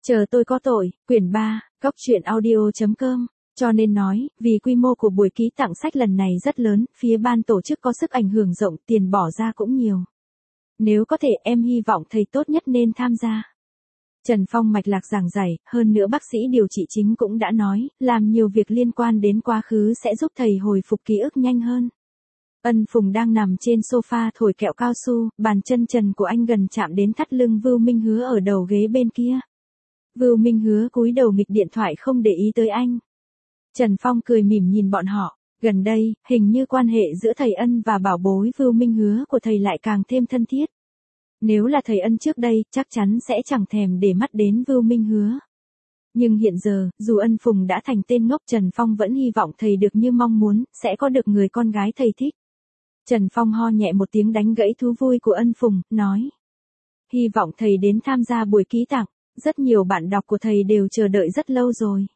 Chờ tôi có tội, quyển 3, góc truyện audio.com. Cho nên nói, vì quy mô của buổi ký tặng sách lần này rất lớn, phía ban tổ chức có sức ảnh hưởng rộng, tiền bỏ ra cũng nhiều. Nếu có thể em hy vọng thầy tốt nhất nên tham gia. Trần Phong mạch lạc giảng giải, hơn nữa bác sĩ điều trị chính cũng đã nói, làm nhiều việc liên quan đến quá khứ sẽ giúp thầy hồi phục ký ức nhanh hơn. Ân Phùng đang nằm trên sofa thổi kẹo cao su, bàn chân trần của anh gần chạm đến thắt lưng Vưu Minh Hứa ở đầu ghế bên kia. Vưu Minh Hứa cúi đầu nghịch điện thoại không để ý tới anh. Trần Phong cười mỉm nhìn bọn họ, gần đây, hình như quan hệ giữa thầy Ân và bảo bối Vưu Minh Hứa của thầy lại càng thêm thân thiết. Nếu là thầy Ân trước đây, chắc chắn sẽ chẳng thèm để mắt đến Vưu Minh Hứa. Nhưng hiện giờ, dù Ân Phùng đã thành tên ngốc, Trần Phong vẫn hy vọng thầy được như mong muốn, sẽ có được người con gái thầy thích. Trần Phong ho nhẹ một tiếng đánh gãy thú vui của Ân Phùng, nói. Hy vọng thầy đến tham gia buổi ký tặng, rất nhiều bạn đọc của thầy đều chờ đợi rất lâu rồi.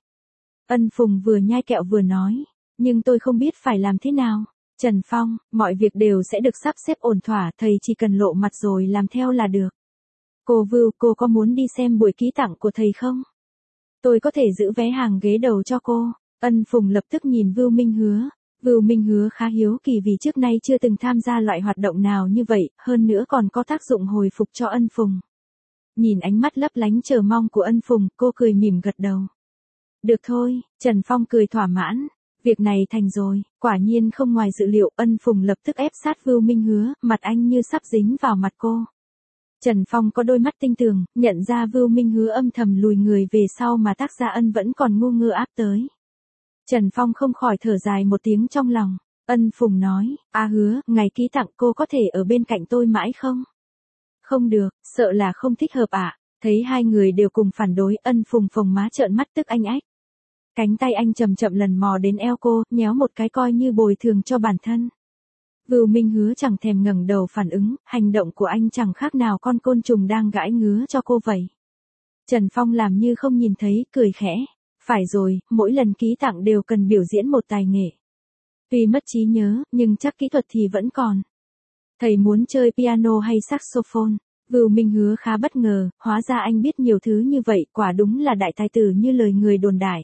Ân Phùng vừa nhai kẹo vừa nói, nhưng tôi không biết phải làm thế nào. Trần Phong, mọi việc đều sẽ được sắp xếp ổn thỏa, thầy chỉ cần lộ mặt rồi làm theo là được. Cô Vưu, cô có muốn đi xem buổi ký tặng của thầy không? Tôi có thể giữ vé hàng ghế đầu cho cô. Ân Phùng lập tức nhìn Vưu Minh Hứa. Vưu Minh Hứa khá hiếu kỳ vì trước nay chưa từng tham gia loại hoạt động nào như vậy, hơn nữa còn có tác dụng hồi phục cho Ân Phùng. Nhìn ánh mắt lấp lánh chờ mong của Ân Phùng, cô cười mỉm gật đầu. Được thôi, Trần Phong cười thỏa mãn. Việc này thành rồi, quả nhiên không ngoài dự liệu, Ân Phùng lập tức ép sát Vưu Minh Hứa, mặt anh như sắp dính vào mặt cô. Trần Phong có đôi mắt tinh tường, nhận ra Vưu Minh Hứa âm thầm lùi người về sau mà tác giả Ân vẫn còn ngu ngơ áp tới. Trần Phong không khỏi thở dài một tiếng trong lòng. Ân Phùng nói, Hứa, ngày ký tặng cô có thể ở bên cạnh tôi mãi không? Không được, sợ là không thích hợp ạ. Thấy hai người đều cùng phản đối, Ân Phùng phồng má trợn mắt tức anh ách. Cánh tay anh chậm chậm lần mò đến eo cô, nhéo một cái coi như bồi thường cho bản thân. Vưu Minh Hứa chẳng thèm ngẩng đầu phản ứng, hành động của anh chẳng khác nào con côn trùng đang gãi ngứa cho cô vậy. Trần Phong làm như không nhìn thấy, cười khẽ. Phải rồi, mỗi lần ký tặng đều cần biểu diễn một tài nghệ. Tuy mất trí nhớ, nhưng chắc kỹ thuật thì vẫn còn. Thầy muốn chơi piano hay saxophone? Vưu Minh Hứa khá bất ngờ, hóa ra anh biết nhiều thứ như vậy, quả đúng là đại tài tử như lời người đồn đại.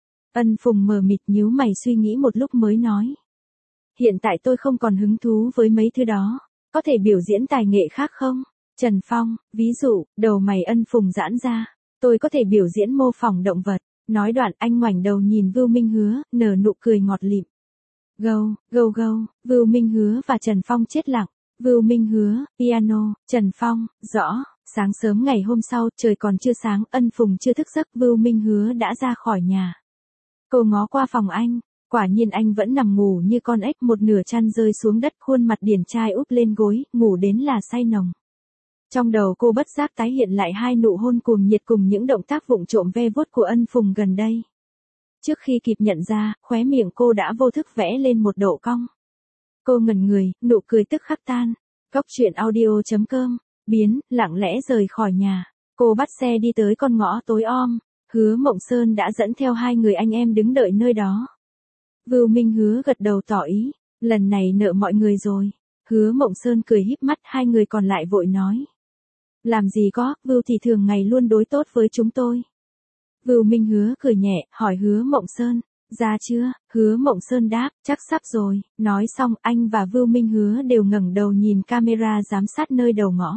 Ân Phùng mờ mịt nhíu mày suy nghĩ một lúc mới nói. Hiện tại tôi không còn hứng thú với mấy thứ đó, có thể biểu diễn tài nghệ khác không? Trần Phong, ví dụ, đầu mày Ân Phùng giãn ra, tôi có thể biểu diễn mô phỏng động vật. Nói đoạn anh ngoảnh đầu nhìn Vưu Minh Hứa, nở nụ cười ngọt lịm. Gâu, gâu gâu, Vưu Minh Hứa và Trần Phong chết lặng. Vưu Minh Hứa, piano, Trần Phong, rõ. Sáng sớm ngày hôm sau, trời còn chưa sáng, Ân Phùng chưa thức giấc, Vưu Minh Hứa đã ra khỏi nhà. Cô ngó qua phòng anh, quả nhiên anh vẫn nằm ngủ như con ếch, một nửa chăn rơi xuống đất, khuôn mặt điển trai úp lên gối, ngủ đến là say nồng. Trong đầu cô bất giác tái hiện lại hai nụ hôn cuồng nhiệt cùng những động tác vụng trộm ve vuốt của Ân Phùng gần đây. Trước khi kịp nhận ra, khóe miệng cô đã vô thức vẽ lên một độ cong. Cô ngẩn người, nụ cười tức khắc tan. Góc truyện audio.com, biến, lặng lẽ rời khỏi nhà. Cô bắt xe đi tới con ngõ tối om. Hứa Mộng Sơn đã dẫn theo hai người anh em đứng đợi nơi đó. Vưu Minh Hứa gật đầu tỏ ý, lần này nợ mọi người rồi. Hứa Mộng Sơn cười híp mắt, hai người còn lại vội nói. Làm gì có, Vưu thì thường ngày luôn đối tốt với chúng tôi. Vưu Minh Hứa cười nhẹ, hỏi Hứa Mộng Sơn, ra chưa? Hứa Mộng Sơn đáp, chắc sắp rồi. Nói xong, anh và Vưu Minh Hứa đều ngẩng đầu nhìn camera giám sát nơi đầu ngõ.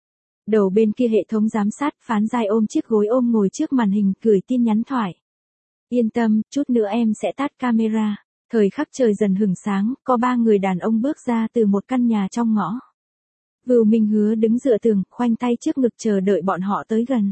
Đầu bên kia hệ thống giám sát, Phán Giai ôm chiếc gối ôm ngồi trước màn hình, gửi tin nhắn thoại. Yên tâm, chút nữa em sẽ tắt camera. Thời khắc trời dần hửng sáng, có ba người đàn ông bước ra từ một căn nhà trong ngõ. Vưu Minh Hứa đứng dựa tường, khoanh tay trước ngực chờ đợi bọn họ tới gần.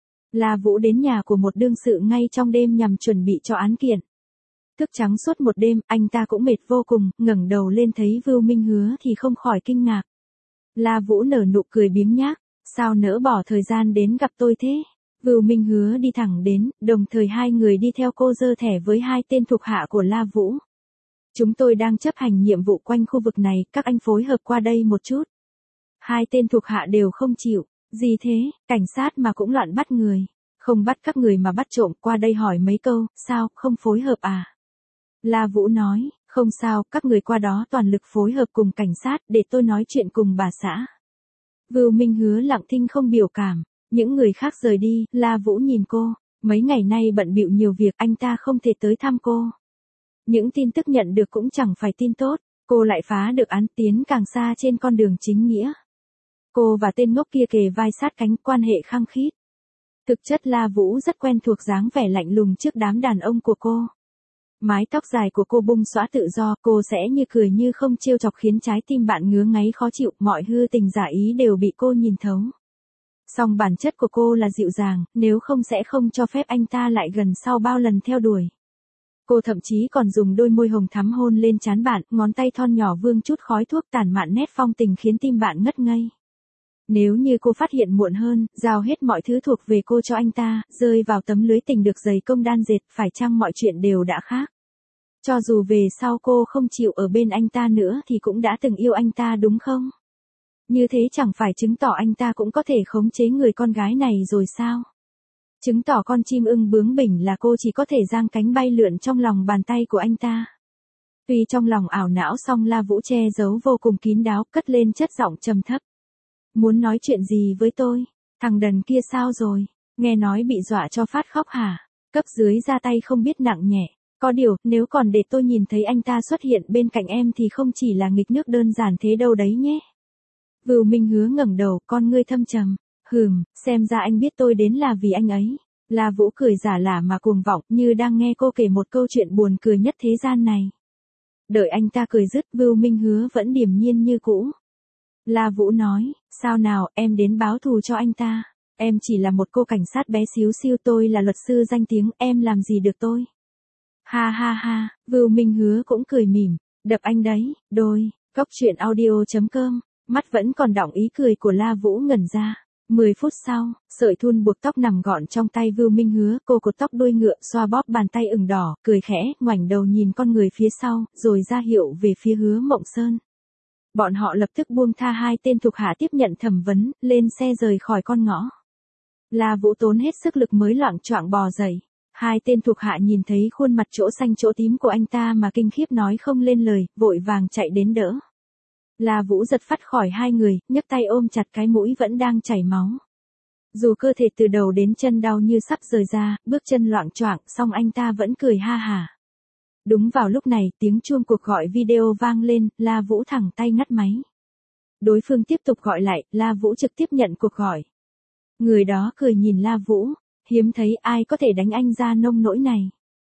La Vũ đến nhà của một đương sự ngay trong đêm nhằm chuẩn bị cho án kiện. Thức trắng suốt một đêm, anh ta cũng mệt vô cùng, ngẩng đầu lên thấy Vưu Minh Hứa thì không khỏi kinh ngạc. La Vũ nở nụ cười biếng nhác, sao nỡ bỏ thời gian đến gặp tôi thế? Vưu Minh Hứa đi thẳng đến, đồng thời hai người đi theo cô giơ thẻ với hai tên thuộc hạ của La Vũ. Chúng tôi đang chấp hành nhiệm vụ quanh khu vực này, các anh phối hợp qua đây một chút. Hai tên thuộc hạ đều không chịu. Gì thế, cảnh sát mà cũng loạn bắt người. Không bắt các người mà bắt trộm, qua đây hỏi mấy câu, sao, không phối hợp à? La Vũ nói, không sao, các người qua đó toàn lực phối hợp cùng cảnh sát, để tôi nói chuyện cùng bà xã. Vưu Minh Hứa lặng thinh không biểu cảm. Những người khác rời đi, La Vũ nhìn cô, mấy ngày nay bận bịu nhiều việc anh ta không thể tới thăm cô. Những tin tức nhận được cũng chẳng phải tin tốt, cô lại phá được án tiến càng xa trên con đường chính nghĩa. Cô và tên ngốc kia kề vai sát cánh quan hệ khăng khít. Thực chất La Vũ rất quen thuộc dáng vẻ lạnh lùng trước đám đàn ông của cô. Mái tóc dài của cô bung xõa tự do, cô sẽ như cười như không trêu chọc khiến trái tim bạn ngứa ngáy khó chịu, mọi hư tình giả ý đều bị cô nhìn thấu. Song bản chất của cô là dịu dàng, nếu không sẽ không cho phép anh ta lại gần sau bao lần theo đuổi. Cô thậm chí còn dùng đôi môi hồng thắm hôn lên trán bạn, ngón tay thon nhỏ vương chút khói thuốc tản mạn nét phong tình khiến tim bạn ngất ngây. Nếu như cô phát hiện muộn hơn, giao hết mọi thứ thuộc về cô cho anh ta, rơi vào tấm lưới tình được dày công đan dệt, phải chăng mọi chuyện đều đã khác? Cho dù về sau cô không chịu ở bên anh ta nữa thì cũng đã từng yêu anh ta đúng không? Như thế chẳng phải chứng tỏ anh ta cũng có thể khống chế người con gái này rồi sao? Chứng tỏ con chim ưng bướng bỉnh là cô chỉ có thể giang cánh bay lượn trong lòng bàn tay của anh ta. Tuy trong lòng ảo não song La Vũ che giấu vô cùng kín đáo, cất lên chất giọng trầm thấp. Muốn nói chuyện gì với tôi? Thằng đần kia sao rồi? Nghe nói bị dọa cho phát khóc hả? Cấp dưới ra tay không biết nặng nhẹ. Có điều, nếu còn để tôi nhìn thấy anh ta xuất hiện bên cạnh em thì không chỉ là nghịch nước đơn giản thế đâu đấy nhé. Vưu Minh Hứa ngẩng đầu, con ngươi thâm trầm. Xem ra anh biết tôi đến là vì anh ấy. La Vũ cười giả lả mà cuồng vọng, như đang nghe cô kể một câu chuyện buồn cười nhất thế gian này. Đợi anh ta cười dứt, Vưu Minh Hứa vẫn điềm nhiên như cũ. La Vũ nói, sao nào, em đến báo thù cho anh ta. Em chỉ là một cô cảnh sát bé xíu xiu, tôi là luật sư danh tiếng, em làm gì được tôi. Ha ha ha, Vưu Minh Hứa cũng cười mỉm, đập anh đấy, đôi, góc truyện audio.com, mắt vẫn còn đọng ý cười của La Vũ ngẩn ra. 10 phút sau, sợi thun buộc tóc nằm gọn trong tay Vưu Minh Hứa, cô cột tóc đuôi ngựa, xoa bóp bàn tay ửng đỏ, cười khẽ, ngoảnh đầu nhìn con người phía sau, rồi ra hiệu về phía Hứa Mộng Sơn. Bọn họ lập tức buông tha hai tên thuộc hạ tiếp nhận thẩm vấn, lên xe rời khỏi con ngõ. La Vũ tốn hết sức lực mới loạng choạng bò dậy. Hai tên thuộc hạ nhìn thấy khuôn mặt chỗ xanh chỗ tím của anh ta mà kinh khiếp nói không lên lời, vội vàng chạy đến đỡ. La Vũ giật phắt khỏi hai người, nhấc tay ôm chặt cái mũi vẫn đang chảy máu. Dù cơ thể từ đầu đến chân đau như sắp rời ra, bước chân loạng choạng, song anh ta vẫn cười ha hả. Đúng vào lúc này, tiếng chuông cuộc gọi video vang lên, La Vũ thẳng tay ngắt máy. Đối phương tiếp tục gọi lại, La Vũ trực tiếp nhận cuộc gọi. Người đó cười nhìn La Vũ, hiếm thấy ai có thể đánh anh ra nông nỗi này.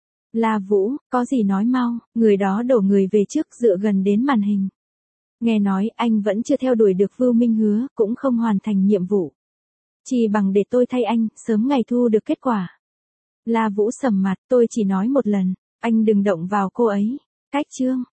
La Vũ, có gì nói mau, người đó đổ người về trước dựa gần đến màn hình. Nghe nói anh vẫn chưa theo đuổi được Vưu Minh Hứa, cũng không hoàn thành nhiệm vụ. Chỉ bằng để tôi thay anh, sớm ngày thu được kết quả. La Vũ sầm mặt, tôi chỉ nói một lần, anh đừng động vào cô ấy. Cách chương.